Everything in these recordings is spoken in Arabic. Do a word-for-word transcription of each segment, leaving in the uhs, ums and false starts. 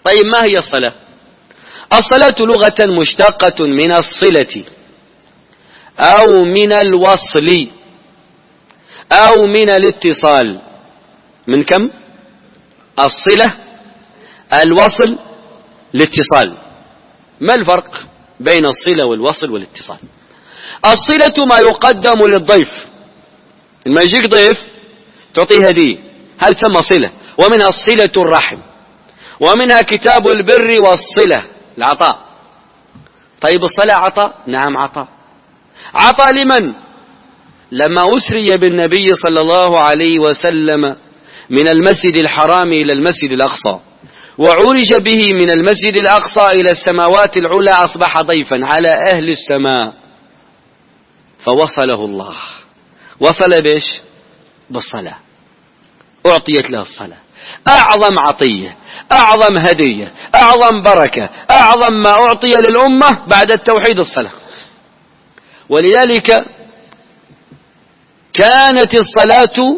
طيب ما هي الصلاة؟ الصلاة لغة مشتقة من الصلة أو من الوصل أو من الاتصال. من كم؟ الصلة، الوصل، الاتصال. ما الفرق بين الصلة والوصل والاتصال؟ الصلة ما يقدم للضيف، لما يجيك ضيف تعطيه هدية، هل تسمى صلة؟ ومنها صلة الرحم، ومنها كتاب البر والصلة، العطاء. طيب الصلاة عطاء؟ نعم عطاء. عطاء لمن؟ لما أسري بالنبي صلى الله عليه وسلم من المسجد الحرام إلى المسجد الأقصى، وعرج به من المسجد الأقصى إلى السماوات العلى، أصبح ضيفا على أهل السماء، فوصله الله. وصل بإيش؟ بالصلاة. أعطيت له الصلاة، أعظم عطية، أعظم هدية، أعظم بركة، أعظم ما أعطي للأمة بعد التوحيد الصلاة. ولذلك كانت الصلاة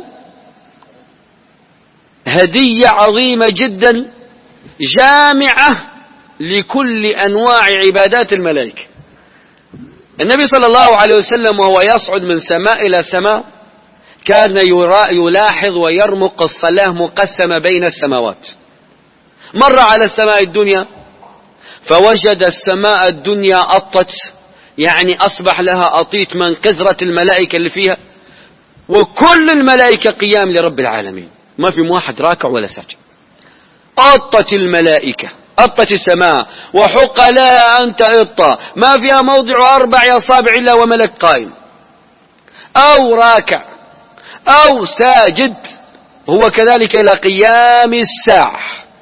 هدية عظيمة جدا جامعة لكل أنواع عبادات الملائكة. النبي صلى الله عليه وسلم وهو يصعد من سماء إلى سماء كان يلاحظ ويرمق الصلاة مقسمة بين السماوات. مر على السماء الدنيا فوجد السماء الدنيا أطت، يعني أصبح لها أطيت من كثرة الملائكة اللي فيها، وكل الملائكة قيام لرب العالمين، ما في واحد راكع ولا ساجد. أطت الملائكة، أطت السماء وحق لها أن تأط، ما فيها موضع أربع أصابع إلا وملك قائم أو راكع أو ساجد. هو كذلك إلى قيام الساعة،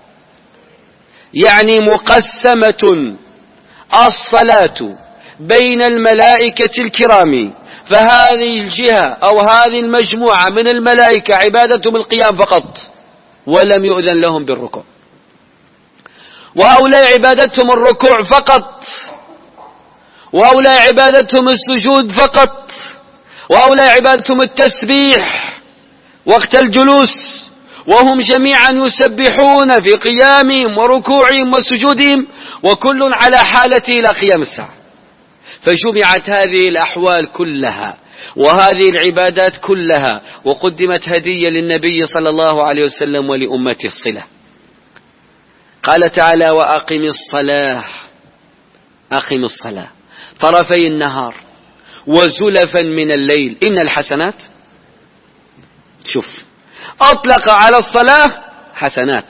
يعني مقسمة الصلاة بين الملائكة الكرام. فهذه الجهة أو هذه المجموعة من الملائكة عبادتهم القيام فقط، ولم يؤذن لهم بالركوع. وهؤلاء عبادتهم الركوع فقط، وهؤلاء عبادتهم السجود فقط، وهؤلاء عبادتهم التسبيح وقت الجلوس، وهم جميعا يسبحون في قيامهم وركوعهم وسجودهم، وكل على حالته إلى قيام الساعة. فجمعت هذه الأحوال كلها وهذه العبادات كلها، وقدمت هدية للنبي صلى الله عليه وسلم ولأمته الصلة. قال تعالى: وأقم الصلاة، أقم الصلاة طرفي النهار وزلفا من الليل إن الحسنات، شوف، أطلق على الصلاة حسنات،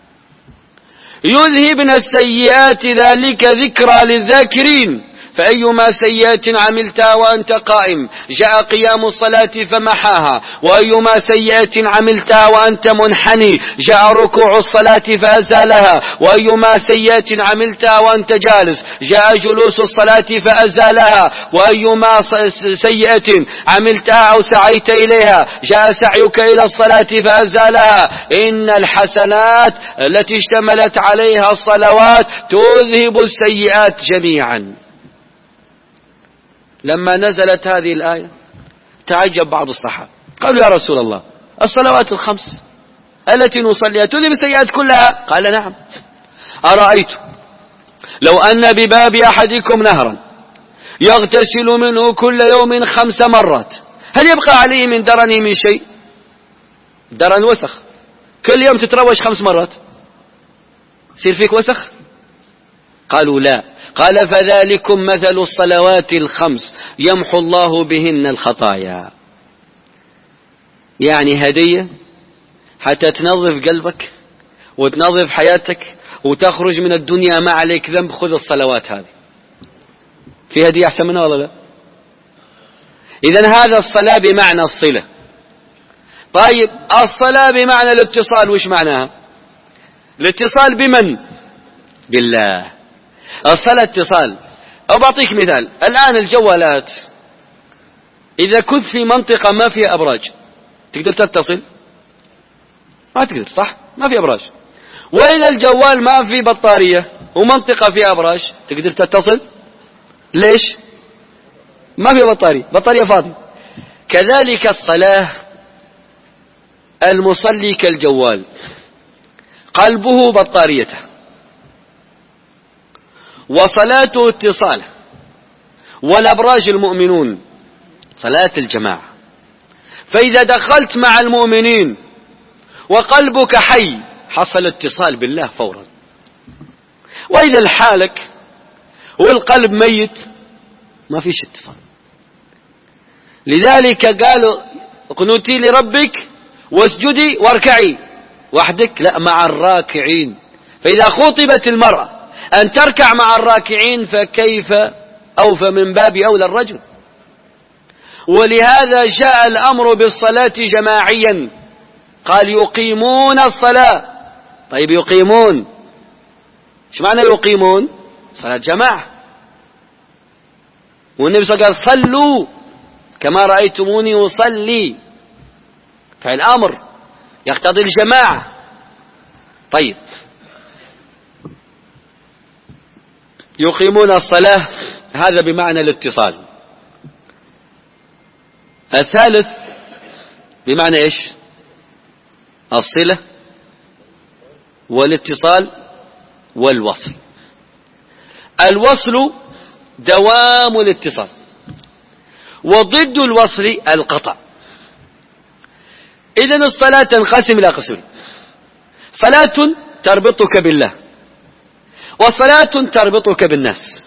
يذهبن السيئات ذلك ذكرى للذاكرين، فأيما سيئة عملتها وأنت قائم جاء قيام الصلاة فمحاها، وأيما سيئة عملتها وأنت منحني جاء ركوع الصلاة فأزالها، وأيما سيئة عملتها وأنت جالس جاء جلوس الصلاة فأزالها، وأيما سيئة عملتها أو سعيت إليها جاء سعيك إلى الصلاة فأزالها. إن الحسنات التي اشتملت عليها الصلوات تذهب السيئات جميعا. لما نزلت هذه الآية تعجب بعض الصحابة، قالوا: يا رسول الله، الصلوات الخمس التي نصليها تذهب السيئات كلها؟ قال: نعم. أرأيت لو أن بباب أحدكم نهرا يغتسل منه كل يوم خمس مرات، هل يبقى عليه من درنه من شيء؟ درن وسخ، كل يوم تتروش خمس مرات يصير فيك وسخ؟ قالوا: لا. قال: فذلكم مثل الصلوات الخمس يمحو الله بهن الخطايا. يعني هدية حتى تنظف قلبك وتنظف حياتك وتخرج من الدنيا ما عليك ذنب. خذ الصلوات هذه، في هدية أحسن منها ولا لا؟ إذن هذا الصلاة بمعنى الصلة. طيب الصلاة بمعنى الاتصال، وش معناها؟ الاتصال بمن؟ بالله. الصلاة اتصال. أو بعطيك مثال، الآن الجوالات إذا كنت في منطقة ما فيها أبراج تقدر تتصل؟ ما تقدر، صح؟ ما في أبراج. وإذا الجوال ما في بطارية ومنطقة فيها أبراج تقدر تتصل؟ ليش؟ ما في بطارية، بطارية فاضية. كذلك الصلاة، المصلي كالجوال، قلبه بطاريته، وصلاته اتصاله، والأبراج المؤمنون صلاة الجماعة. فإذا دخلت مع المؤمنين وقلبك حي حصل اتصال بالله فورا، وإذا الحالك والقلب ميت ما فيش اتصال. لذلك قالوا اقنتي لربك واسجدي واركعي وحدك، لا، مع الراكعين. فإذا خطبت المرأة أن تركع مع الراكعين فكيف أو فمن باب أولى الرجل. ولهذا جاء الأمر بالصلاة جماعيا، قال يقيمون الصلاة. طيب يقيمون، ايش معنى يقيمون؟ صلاة جماعة. والنبي صلى الله عليه وسلم قال صلوا كما رأيتموني أصلي، فعل أمر يقتضي الجماعة. طيب يقيمون الصلاة هذا بمعنى الاتصال. الثالث بمعنى ايش؟ الصلة والاتصال والوصل. الوصل دوام الاتصال، وضد الوصل القطع. إذن الصلاة تنقسم إلى قسمين: صلاة تربطك بالله، وصلاة تربطك بالناس.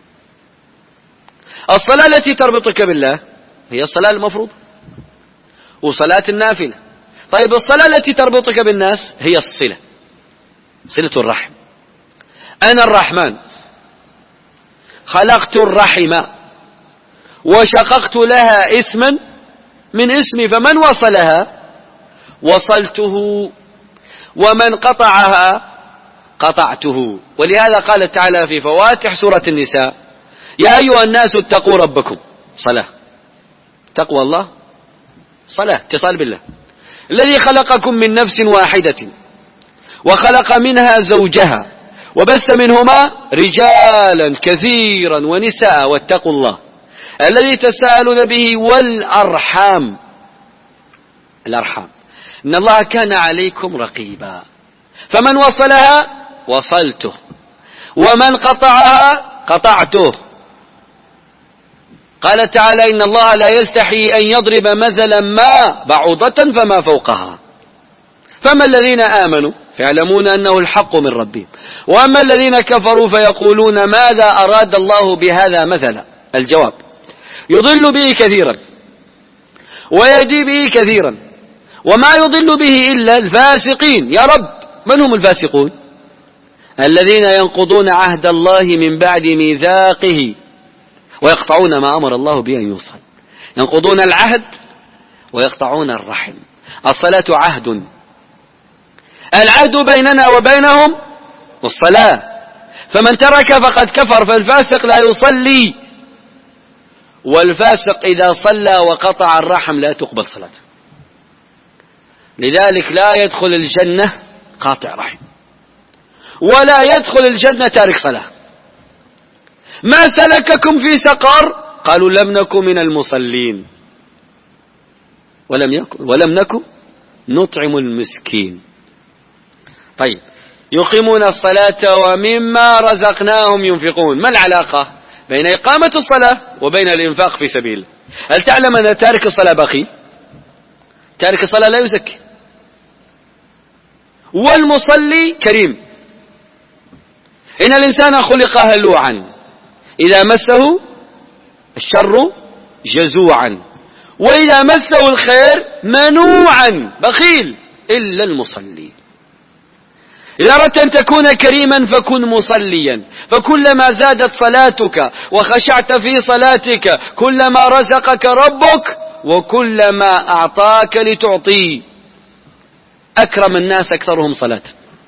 الصلاة التي تربطك بالله هي الصلاة المفروضة وصلاة النافلة. طيب الصلاة التي تربطك بالناس هي الصلة، صلة الرحم. أنا الرحمن خلقت الرحم وشققت لها اسما من اسمي، فمن وصلها وصلته ومن قطعها قطعته. ولهذا قال تعالى في فواتح سورة النساء: يا أيها الناس اتقوا ربكم. صلاة، تقوى الله، صلاة، اتصال بالله. الذي خلقكم من نفس واحدة وخلق منها زوجها وبث منهما رجالا كثيرا ونساء واتقوا الله الذي تساءلون به والأرحام. الأرحام إن الله كان عليكم رقيبا. فمن وصلها وصلته، ومن قطعها قطعته. قال تعالى: إن الله لا يستحي أن يضرب مثلا ما بعوضة فما فوقها. فما الذين آمنوا فيعلمون أنه الحق من ربهم، وأما الذين كفروا فيقولون ماذا أراد الله بهذا مثلا. الجواب: يضل به كثيرا ويهدي به كثيرا، وما يضل به إلا الفاسقين. يا رب، من هم الفاسقون؟ الذين ينقضون عهد الله من بعد ميثاقه ويقطعون ما أمر الله به أن يوصل. ينقضون العهد ويقطعون الرحم. الصلاة عهد، العهد بيننا وبينهم الصلاة، فمن ترك فقد كفر. فالفاسق لا يصلي، والفاسق إذا صلى وقطع الرحم لا تقبل صلاته. لذلك لا يدخل الجنة قاطع رحم، ولا يدخل الجنة تارك صلاة. ما سلككم في سقر؟ قالوا لم نكن من المصلين ولم يكن ولم نكن نطعم المسكين. طيب، يقيمون الصلاة ومما رزقناهم ينفقون. ما العلاقة بين إقامة الصلاة وبين الإنفاق في سبيل؟ هل تعلم أن تارك الصلاة بخيل؟ تارك الصلاة لا يزكي. والمصلي كريم. إن الإنسان خلق هلوعا إذا مسه الشر جزوعا، وإذا مسه الخير منوعا بخيل، إلا المصلي. إذا أردت أن تكون كريما فكن مصليا، فكلما زادت صلاتك وخشعت في صلاتك كلما رزقك ربك وكلما أعطاك لتعطي. أكرم الناس أكثرهم صلاة.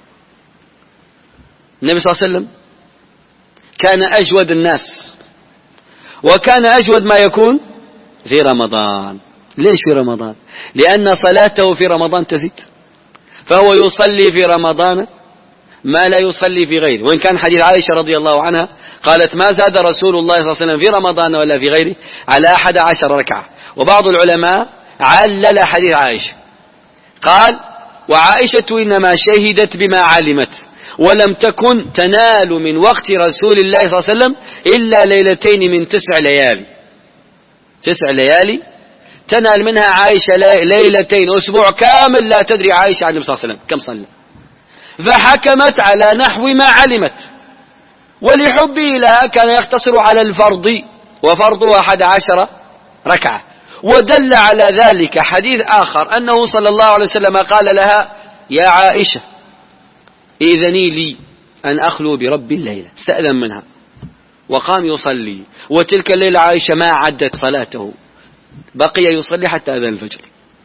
النبي صلى الله عليه وسلم كان أجود الناس، وكان أجود ما يكون في رمضان. ليش في رمضان؟ لأن صلاته في رمضان تزيد، فهو يصلي في رمضان ما لا يصلي في غيره. وإن كان حديث عائشة رضي الله عنها قالت: ما زاد رسول الله صلى الله عليه وسلم في رمضان ولا في غيره على أحد عشر ركعة. وبعض العلماء علل حديث عائشة، قال: وعائشة إنما شهدت بما علمت، ولم تكن تنال من وقت رسول الله صلى الله عليه وسلم إلا ليلتين من تسع ليالي. تسع ليالي تنال منها عائشة ليلتين، أسبوع كامل لا تدري عائشة عن النبي صلى الله عليه وسلم كم صلى، فحكمت على نحو ما علمت، ولحبه لها كان يقتصر على الفرض، وفرضه أحد عشر ركعة. ودل على ذلك حديث آخر أنه صلى الله عليه وسلم قال لها: يا عائشة إذني لي أن أخلو برب الليلة، استأذن منها وقام يصلي. وتلك الليلة عائشة ما عدت صلاته، بقي يصلي حتى أذن الفجر.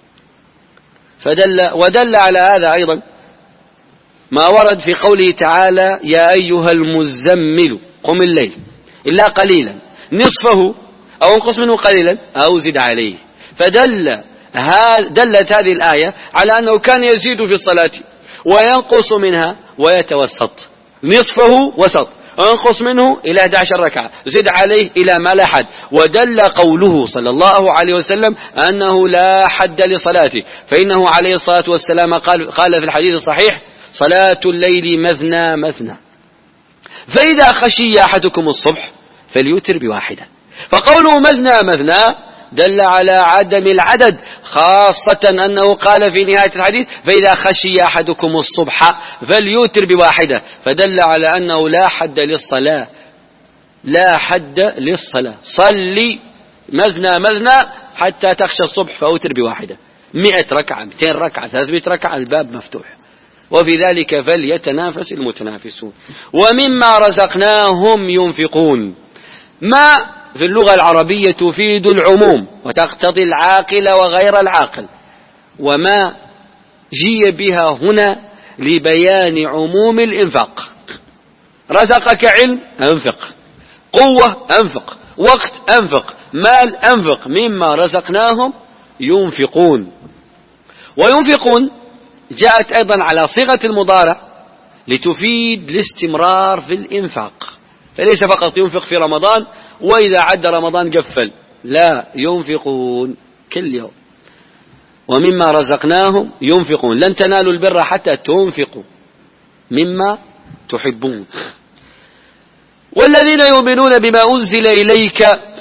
فدل ودل على هذا أيضا ما ورد في قوله تعالى: يا أيها المزمل قم الليل إلا قليلا نصفه أو انقص منه قليلا أو زد عليه. فدل دلت هذه الآية على أنه كان يزيد في الصلاة وينقص منها ويتوسط، نصفه وسط، انقص منه إلى أحد عشر ركعة، زد عليه إلى ما لا حد. ودل قوله صلى الله عليه وسلم أنه لا حد لصلاته، فإنه عليه الصلاة والسلام قال, قال في الحديث الصحيح: صلاة الليل مثنى مثنى، فإذا خشي أحدكم الصبح فليوتر بواحدة. فقوله مثنى مثنى دل على عدم العدد، خاصة أنه قال في نهاية الحديث: فإذا خشي أحدكم الصبح فليوتر بواحدة، فدل على أنه لا حد للصلاة، لا حد للصلاة. صلي مثنى مثنى حتى تخشى الصبح فأوتر بواحدة، مئة ركعة، مئتين ركعة، ثلاثمائة ركعة، الباب مفتوح. وفي ذلك فليتنافس المتنافسون. ومما رزقناهم ينفقون. ما في اللغة العربية تفيد العموم وتقتضي العاقل وغير العاقل، وما جي بها هنا لبيان عموم الإنفاق. رزقك علم أنفق، قوة أنفق، وقت أنفق، مال أنفق. مما رزقناهم ينفقون. وينفقون جاءت أيضا على صيغة المضارع لتفيد الاستمرار في الإنفاق، فليس فقط ينفق في رمضان وإذا عد رمضان قفل، لا، ينفقون كل يوم. ومما رزقناهم ينفقون. لن تنالوا البر حتى تنفقوا مما تحبون. والذين يؤمنون بما أنزل إليك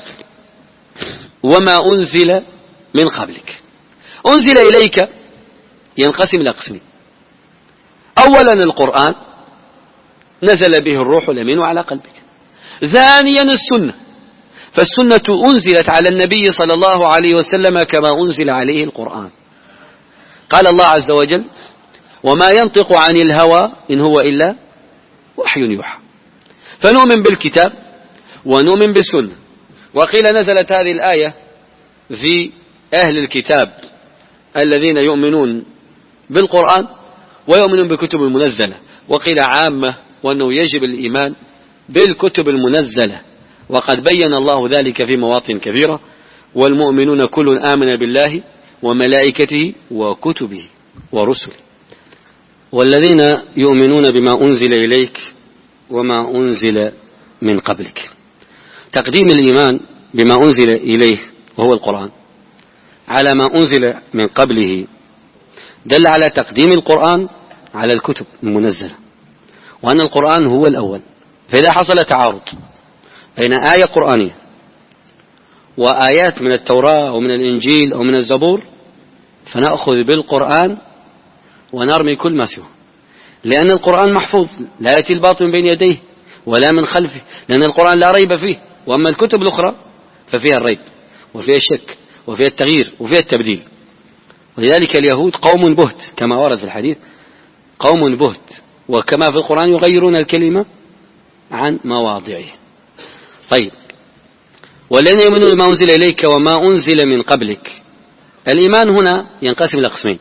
وما أنزل من قبلك. أنزل إليك ينقسم إلى قسمين: أولا القرآن نزل به الروح الأمين على قلبك. ثانيا السنة، فالسنة أنزلت على النبي صلى الله عليه وسلم كما أنزل عليه القرآن. قال الله عز وجل: وما ينطق عن الهوى إن هو إلا وحي يوحى. فنؤمن بالكتاب ونؤمن بالسنة. وقيل نزلت هذه الآية في أهل الكتاب الذين يؤمنون بالقرآن ويؤمنون بالكتب المنزلة، وقيل عامة، وأنه يجب الإيمان بالكتب المنزلة، وقد بين الله ذلك في مواطن كثيرة: والمؤمنون كل آمن بالله وملائكته وكتبه ورسله. والذين يؤمنون بما أنزل إليك وما أنزل من قبلك. تقديم الإيمان بما أنزل إليه وهو القرآن على ما أنزل من قبله دل على تقديم القرآن على الكتب المنزلة، وأن القرآن هو الأول. فإذا حصل تعارض بين آية قرآنية وآيات من التوراة ومن الإنجيل أو من الزبور فنأخذ بالقرآن ونرمي كل ما سواه، لأن القرآن محفوظ لا يأتي الباطل من بين يديه ولا من خلفه، لأن القرآن لا ريب فيه. وأما الكتب الأخرى ففيها الريب وفيها الشك وفيها التغيير وفيها التبديل. ولذلك اليهود قوم بهت كما ورد في الحديث، قوم بهت، وكما في القرآن يغيرون الكلمة عن مواضعه. طيب، والذين يؤمنون بما أنزل إليك وما أنزل من قبلك. الإيمان هنا ينقسم إلى قسمين: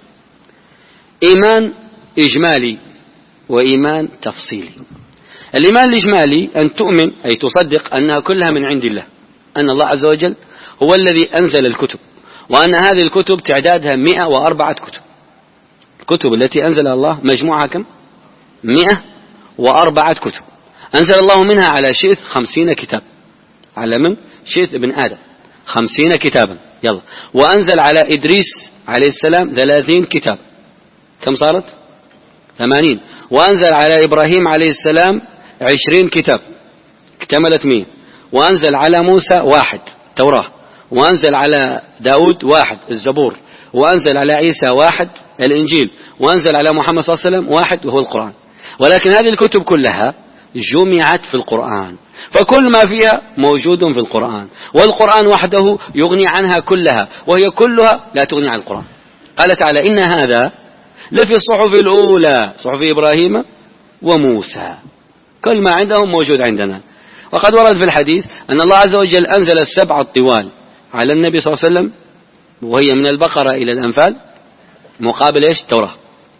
إيمان إجمالي وإيمان تفصيلي. الإيمان الإجمالي أن تؤمن أي تصدق أنها كلها من عند الله، أن الله عز وجل هو الذي أنزل الكتب، وأن هذه الكتب تعدادها مئة وأربعة كتب. الكتب التي أنزل الله مجموعها كم؟ مئة وأربعة كتب. أنزل الله منها على شئت خمسين كتاب، على من شئت ابن آدم خمسين كتابا. يلا، وأنزل على إدريس عليه السلام ثلاثين كتاب. كم صارت؟ ثمانين. وأنزل على إبراهيم عليه السلام عشرين كتاب اكتملت مئة. وأنزل على موسى واحد توراة. وأنزل على داود واحد الزبور. وأنزل على عيسى واحد الإنجيل. وأنزل على محمد صلى الله عليه وسلم واحد وهو القرآن. ولكن هذه الكتب كلها جمعت في القرآن، فكل ما فيها موجود في القرآن، والقرآن وحده يغني عنها كلها، وهي كلها لا تغني عن القرآن. قال تعالى: إن هذا لفي الصحف الأولى صحف إبراهيم وموسى، كل ما عندهم موجود عندنا. وقد ورد في الحديث أن الله عز وجل أنزل السبع الطوال على النبي صلى الله عليه وسلم، وهي من البقرة إلى الأنفال، مقابل إيش؟ التوراة.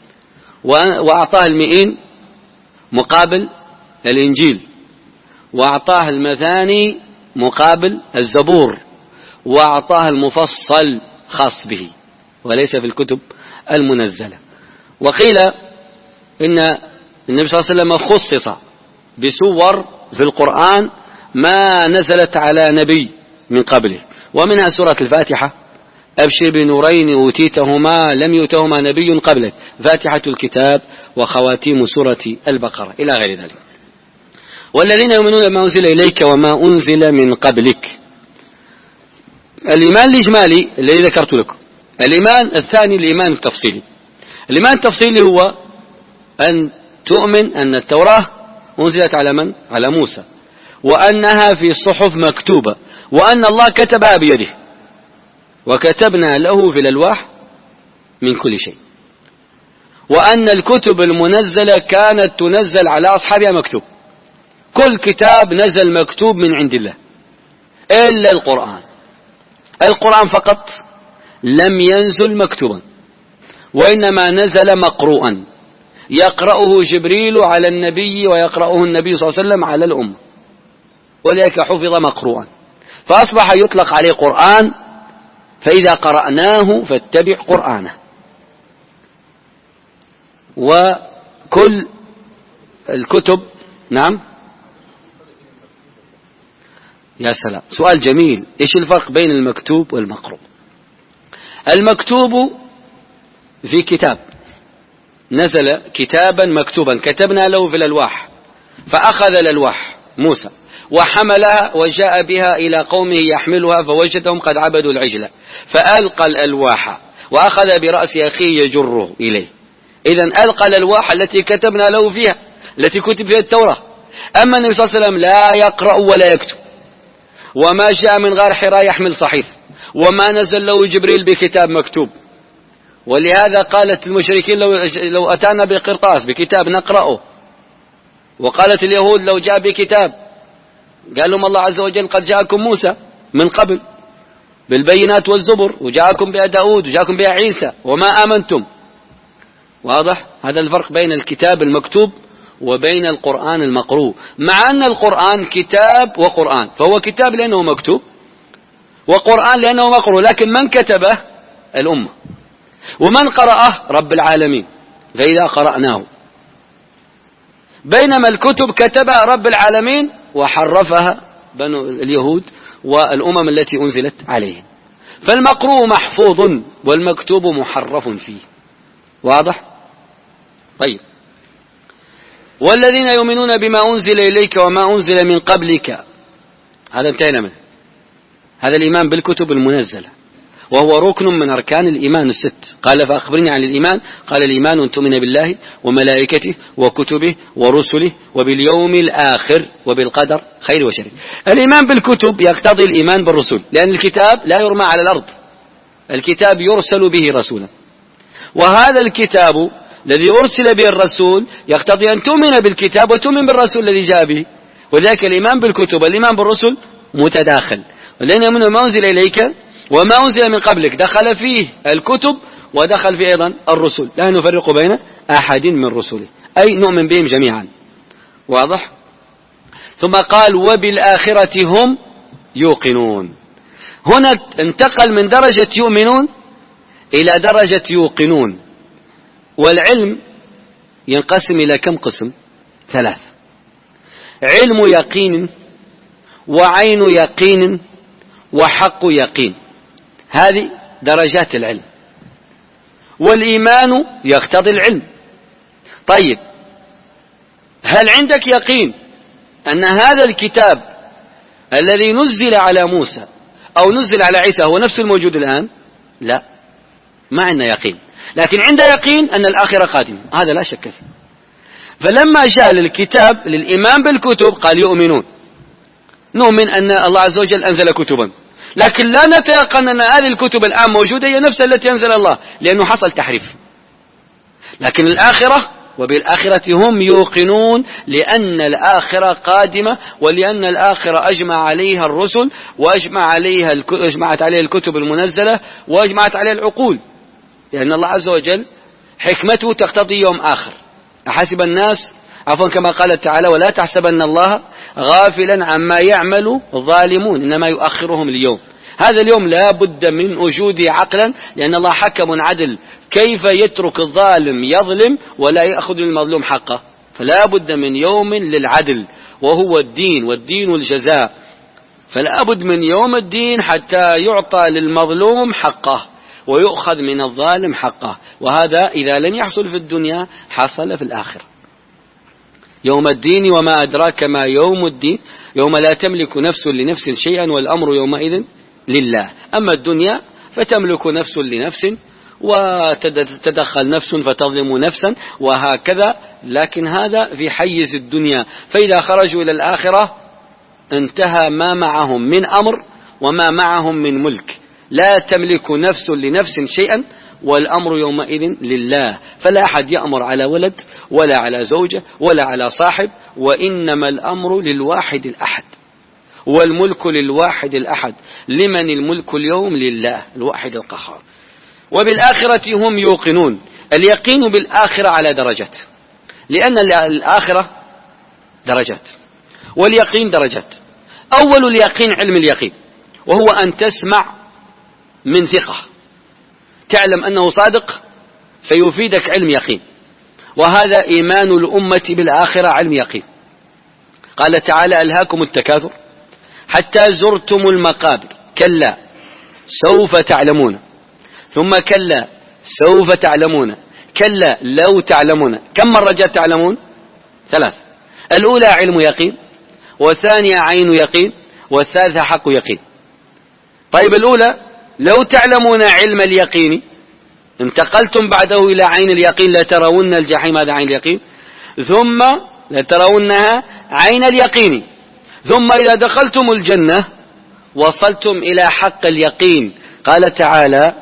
وأعطاه المئين مقابل الإنجيل، وأعطاه المثاني مقابل الزبور، وأعطاه المفصل خاص به وليس في الكتب المنزلة. وقيل إن النبي صلى الله عليه وسلم خصص بسور في القرآن ما نزلت على نبي من قبله، ومنها سورة الفاتحة: أبشر بنورين أوتيتهما لم يؤتهما نبي قبلك، فاتحة الكتاب، وخواتيم سورة البقرة، إلى غير ذلك. والذين يؤمنون بما أنزل إليك وما أنزل من قبلك. الإيمان الإجمالي الذي ذكرت لكم. الإيمان الثاني الإيمان التفصيلي. الإيمان التفصيلي هو أن تؤمن أن التوراة أنزلت على من؟ على موسى، وأنها في صحف مكتوبة، وأن الله كتبها بيده، وكتبنا له في الألواح من كل شيء، وأن الكتب المنزلة كانت تنزل على أصحابها مكتوب. كل كتاب نزل مكتوب من عند الله إلا القرآن. القرآن فقط لم ينزل مكتوبا، وإنما نزل مقروءا، يقرأه جبريل على النبي ويقرأه النبي صلى الله عليه وسلم على الأمة، ولذلك حفظ مقروءا، فأصبح يطلق عليه قرآن. فإذا قرأناه فاتبع قرآنه. وكل الكتب. نعم، يا سلام، سؤال جميل. إيش الفرق بين المكتوب والمقروء؟ المكتوب في كتاب، نزل كتابا مكتوبا كتبنا له في الألواح، فأخذ الألواح موسى وحملها وجاء بها إلى قومه يحملها، فوجدهم قد عبدوا العجلة، فألقى الألواح وأخذ برأس أخيه يجره إليه. إذن ألقى الألواح التي كتبنا له فيها، التي كتب فيها التوراة. أما النبي صلى الله عليه وسلم لا يقرأ ولا يكتب، وما جاء من غار حراء يحمل صحيف، وما نزل له جبريل بكتاب مكتوب. ولهذا قالت المشركين: لو, لو أتانا بقرطاس بكتاب نقرأه. وقالت اليهود: لو جاء بكتاب. قال لهم الله عز وجل: قد جاءكم موسى من قبل بالبينات والزبر، وجاءكم بها داود، وجاءكم بها عيسى، وما آمنتم. واضح؟ هذا الفرق بين الكتاب المكتوب وبين القرآن المقروء، مع أن القرآن كتاب وقرآن، فهو كتاب لأنه مكتوب، وقرآن لأنه مقروء، لكن من كتبه؟ الأمة، ومن قرأه؟ رب العالمين، فإذا قرأناه. بينما الكتب كتبها رب العالمين وحرفها بنو اليهود والأمم التي أنزلت عليهم. فالمقروء محفوظ والمكتوب محرف فيه. واضح؟ طيب. والذين يؤمنون بما أنزل إليك وما أنزل من قبلك، هذا انتهينا منه. هذا الإيمان بالكتب المنزلة، وهو ركن من أركان الإيمان الست. قال: فأخبرني عن الإيمان. قال: الإيمان أن تؤمن بالله وملائكته وكتبه ورسله وباليوم الآخر وبالقدر خير وشر. الإيمان بالكتب يقتضي الإيمان بالرسل، لأن الكتاب لا يرمى على الأرض، الكتاب يرسل به رسولا، وهذا الكتاب الذي أرسل به الرسول يقتضي أن تؤمن بالكتاب وتؤمن بالرسول الذي جاء به. وذلك الإيمان بالكتب والإيمان بالرسل متداخل. والذين يؤمنون بما أنزل إليك وما أنزل من قبلك دخل فيه الكتب ودخل فيه أيضا الرسل، لا نفرق بين أحد من رسله، أي نؤمن بهم جميعا. واضح؟ ثم قال: وبالآخرة هم يوقنون. هنا انتقل من درجة يؤمنون إلى درجة يوقنون. والعلم ينقسم إلى كم قسم؟ ثلاث: علم يقين، وعين يقين، وحق يقين. هذه درجات العلم. والإيمان يقتضي العلم. طيب، هل عندك يقين أن هذا الكتاب الذي نزل على موسى أو نزل على عيسى هو نفس الموجود الآن؟ لا، ما عندنا يقين، لكن عندنا يقين أن الآخرة قادمة، هذا لا شك فيه. فلما جاء للكتاب للإيمان بالكتب قال يؤمنون، نؤمن أن الله عز وجل أنزل كتبا، لكن لا نتيقن أن هذه الكتب الآن موجودة هي نفس التي أنزل الله، لأنه حصل تحريف. لكن الآخرة، وبالآخرة هم يوقنون، لأن الآخرة قادمة، ولأن الآخرة أجمع عليها الرسل، وأجمع عليها أجمعت عليها الكتب المنزلة، وأجمعت عليها العقول، لأن الله عز وجل حكمته تقتضي يوم آخر. أحسب الناس، عفوا كما قال تعالى: ولا تحسبن الله غافلا عما يعمل الظالمون إنما يؤخرهم اليوم. هذا اليوم لا بد من وجوده عقلا، لأن الله حكم عدل، كيف يترك الظالم يظلم ولا يأخذ المظلوم حقه؟ فلا بد من يوم للعدل، وهو الدين، والدين الجزاء، فلا بد من يوم الدين حتى يعطى للمظلوم حقه ويؤخذ من الظالم حقه، وهذا إذا لم يحصل في الدنيا حصل في الآخرة. يوم الدين وما أدراك ما يوم الدين، يوم لا تملك نفس لنفس شيئا والأمر يومئذ لله. أما الدنيا فتملك نفس لنفس، وتتدخل نفس فتظلم نفسا، وهكذا، لكن هذا في حيز الدنيا. فإذا خرجوا إلى الآخرة انتهى ما معهم من أمر وما معهم من ملك، لا تملك نفس لنفس شيئا والأمر يومئذ لله. فلا أحد يأمر على ولد ولا على زوجة ولا على صاحب، وإنما الأمر للواحد الأحد، والملك للواحد الأحد. لمن الملك اليوم؟ لله الواحد القهار. وبالآخرة هم يوقنون. اليقين بالآخرة على درجات، لأن الآخرة درجات واليقين درجات. أول اليقين علم اليقين، وهو أن تسمع من ثقة، تعلم أنه صادق فيفيدك علم يقين، وهذا إيمان الأمة بالآخرة علم يقين. قال تعالى: ألهاكم التكاثر حتى زرتم المقابر، كلا سوف تعلمون، ثم كلا سوف تعلمون، كلا لو تعلمون. كم مرة جاء تعلمون؟ ثلاث. الأولى علم يقين، والثانية عين يقين، والثالثة حق يقين. طيب، الأولى لو تعلمون علم اليقين، انتقلتم بعده إلى عين اليقين، لترون الجحيم، هذا عين اليقين، ثم لترونها عين اليقين، ثم إذا دخلتم الجنة وصلتم إلى حق اليقين. قال تعالى: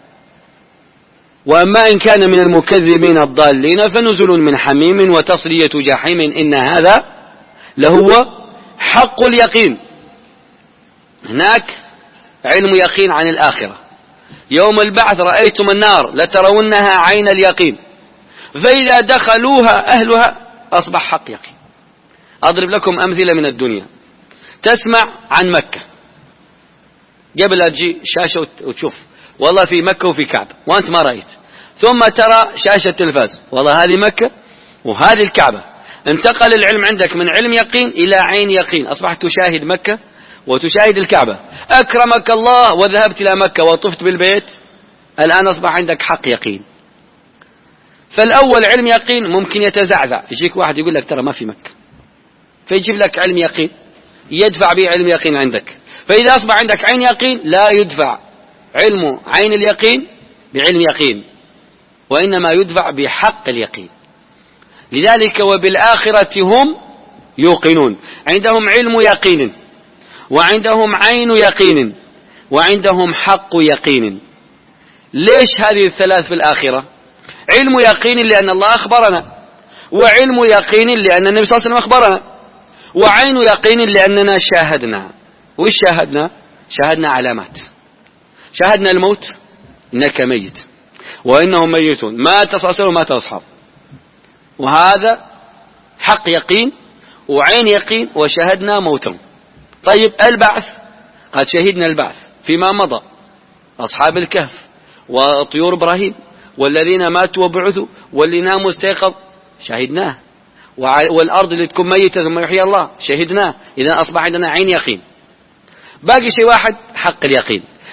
وأما إن كان من المكذبين الضالين فنزل من حميم وتصلية جحيم إن هذا لهو حق اليقين. هناك علم يقين عن الآخرة. يوم البعث رأيتم النار لترونها عين اليقين، فإذا دخلوها أهلها أصبح حق يقين. أضرب لكم أمثلة من الدنيا. تسمع عن مكة، قبل تجي شاشة وتشوف والله في مكة وفي كعبة وأنت ما رأيت، ثم ترى شاشة تلفاز والله هذه مكة وهذه الكعبة. انتقل العلم عندك من علم يقين إلى عين يقين، أصبحت تشاهد مكة وتشاهد الكعبة. أكرمك الله وذهبت إلى مكة وطفت بالبيت، الآن أصبح عندك حق يقين. فالأول علم يقين ممكن يتزعزع، يجيك واحد يقول لك ترى ما في مكة، فيجيب لك علم يقين يدفع به علم يقين عندك. فإذا أصبح عندك عين يقين لا يدفع علم عين اليقين بعلم يقين، وإنما يدفع بحق اليقين. لذلك وبالآخرة هم يوقنون، عندهم علم يقين، وعندهم عين يقين، وعندهم حق يقين. ليش هذه الثلاث في الآخرة؟ علم يقين لأن الله أخبرنا، وعلم يقين لأن النبي صلى الله عليه وسلم أخبرنا، وعين يقين لأننا شاهدنا. وإيش شاهدنا؟ شاهدنا علامات، شاهدنا الموت، إنك ميت وإنهم ميتون، ما تصل وما تصحب، وهذا حق يقين وعين يقين، وشاهدنا موتهم. طيب، البعث، قد شهدنا البعث فيما مضى، أصحاب الكهف وطيور إبراهيم والذين ماتوا وبعثوا واللي ناموا استيقظ، شاهدناه. والأرض اللي تكون ميتة ثم يحيي الله، شهدناه. إذا أصبح عندنا عين يقين. باقي شيء واحد، حق اليقين.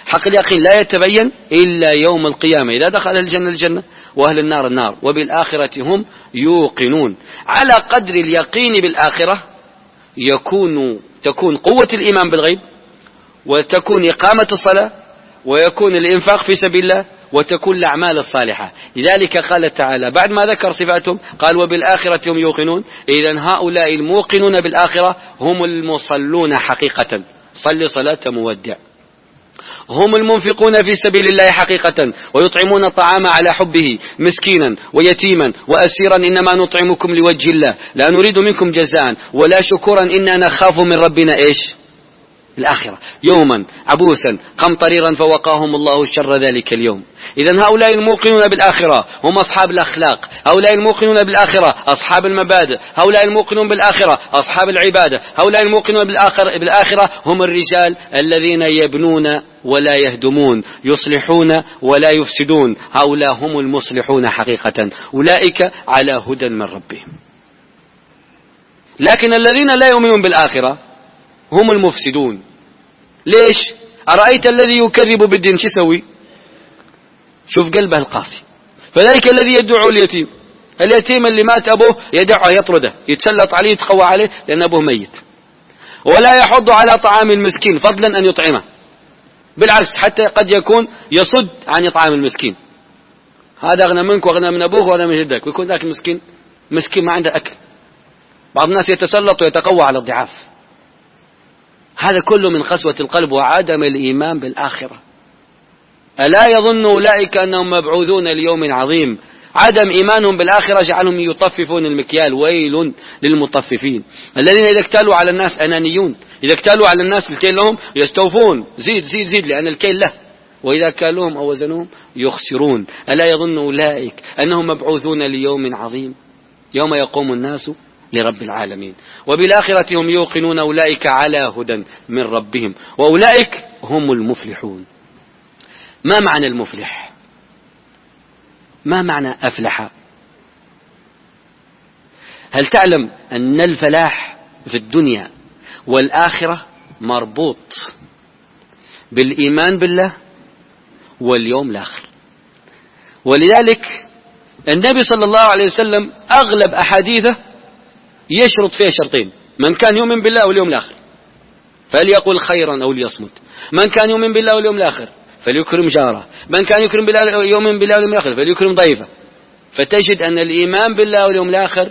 حق اليقين لا يتبين إلا يوم القيامة، إذا دخل الجنة الجنة وأهل النار النار. وبالآخرة هم يوقنون. على قدر اليقين بالآخرة يكون تكون قوة الإيمان بالغيب، وتكون إقامة الصلاة، ويكون الإنفاق في سبيل الله، وتكون الأعمال الصالحة. لذلك قال تعالى بعد ما ذكر صفاتهم قال وبالآخرة هم يوقنون. إذن هؤلاء الموقنون بالآخرة هم المصلون حقيقة، صل صلاة مودع. هم المنفقون في سبيل الله حقيقة، ويطعمون الطعام على حبه مسكينا ويتيما وأسيرا، إنما نطعمكم لوجه الله لا نريد منكم جزاء ولا شكورا إنا نخاف من ربنا إيش الآخرة يوما عبوسا قمطريرا فوقاهم الله شر ذلك اليوم. إذن هؤلاء الموقنون بالآخرة هم أصحاب الأخلاق، هؤلاء الموقنون بالآخرة أصحاب المبادئ، هؤلاء الموقنون بالآخرة أصحاب العبادة، هؤلاء الموقنون بالآخرة هم الرجال الذين يبنون ولا يهدمون، يصلحون ولا يفسدون. هؤلاء هم المصلحون حقيقة، أولئك على هدى من ربهم. لكن الذين لا يؤمنون بالآخرة هم المفسدون. ليش؟ أرأيت الذي يكذب بالدين شو يسوي؟ شوف قلبه القاسي. فذلك الذي يدعو اليتيم، اليتيم اللي مات أبوه يدعه يطرده، يتسلط عليه يتقوى عليه لأن أبوه ميت، ولا يحض على طعام المسكين فضلا أن يطعمه، بالعكس حتى قد يكون يصد عن إطعام المسكين. هذا أغنى منك وأغنى من أبوك وأغنى من جدك، ويكون ذاك المسكين مسكين ما عنده أكل. بعض الناس يتسلط ويتقوى على الضعاف. هذا كله من قسوة القلب وعدم الإيمان بالآخرة. ألا يظن أولئك أنهم مبعوثون ليوم عظيم؟ عدم إيمانهم بالآخرة جعلهم يطففون المكيال. ويل للمطففين الذين إذا اكتالوا على الناس أنانيون، إذا اكتالوا على الناس الكيل لهم يستوفون، زيد زيد زيد لأن الكيل له، وإذا كالوهم أو وزنوهم يخسرون. ألا يظن أولئك أنهم مبعوثون ليوم عظيم يوم يقوم الناس لرب العالمين. وبالآخرة هم يوقنون، أولئك على هدى من ربهم، وأولئك هم المفلحون. ما معنى المفلح؟ ما معنى أفلح؟ هل تعلم أن الفلاح في الدنيا والآخرة مربوط بالإيمان بالله واليوم الآخر؟ ولذلك النبي صلى الله عليه وسلم أغلب أحاديثه يشرط فيها شرطين: من كان يؤمن بالله واليوم الآخر فليقل خيرا أو ليصمت، من كان يؤمن بالله واليوم الآخر فليكرم جاره، من كان يكرم بالله يؤمن بالله واليوم الآخر فليكرم ضيفه. فتجد أن الإيمان بالله واليوم الآخر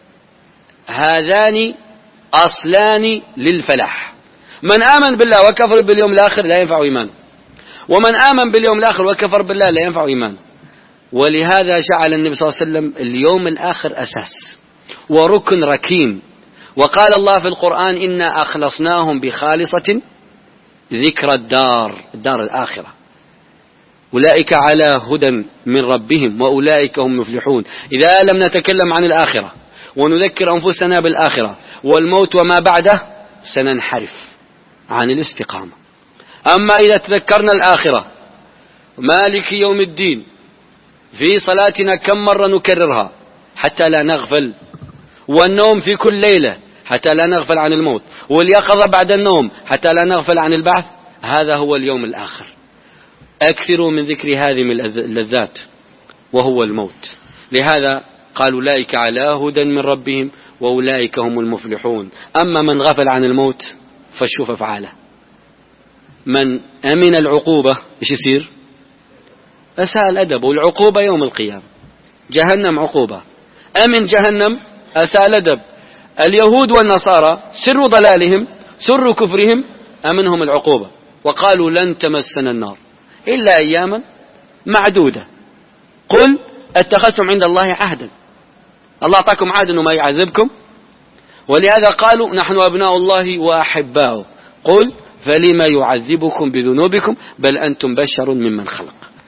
هذان أصلان للفلاح. من آمن بالله وكفر باليوم الآخر لا ينفع إيمانه، ومن آمن باليوم الآخر وكفر بالله لا ينفع إيمانه. ولهذا جعل النبي صلى الله عليه وسلم اليوم الآخر أساس وركن ركين. وقال الله في القرآن: إنا أخلصناهم بخالصة ذكر الدار، الدار الآخرة، أولئك على هدى من ربهم وأولئك هم مفلحون. إذا لم نتكلم عن الآخرة ونذكر أنفسنا بالآخرة والموت وما بعده سننحرف عن الاستقامة. أما إذا تذكرنا الآخرة، مالك يوم الدين، في صلاتنا كم مرة نكررها حتى لا نغفل، والنوم في كل ليلة حتى لا نغفل عن الموت، واليقظة بعد النوم حتى لا نغفل عن البعث، هذا هو اليوم الآخر. أكثروا من ذكر هذه من اللذات وهو الموت. لهذا قال: أولئك على هدى من ربهم وأولئك هم المفلحون. أما من غفل عن الموت فشوف أفعاله. من أمن العقوبة إيش يصير؟ أساء الأدب، والعقوبة يوم القيامة، جهنم عقوبة. أمن جهنم أساء الأدب. اليهود والنصارى سر ضلالهم سر كفرهم أمنهم العقوبة، وقالوا: لن تمسنا النار إلا أياما معدودة. قل اتخذتم عند الله عهدا، الله أعطاكم عهد أنه ما يعذبكم، ولهذا قالوا: نحن أبناء الله وأحباؤه. قل فلما يعذبكم بذنوبكم بل أنتم بشر ممن خلق.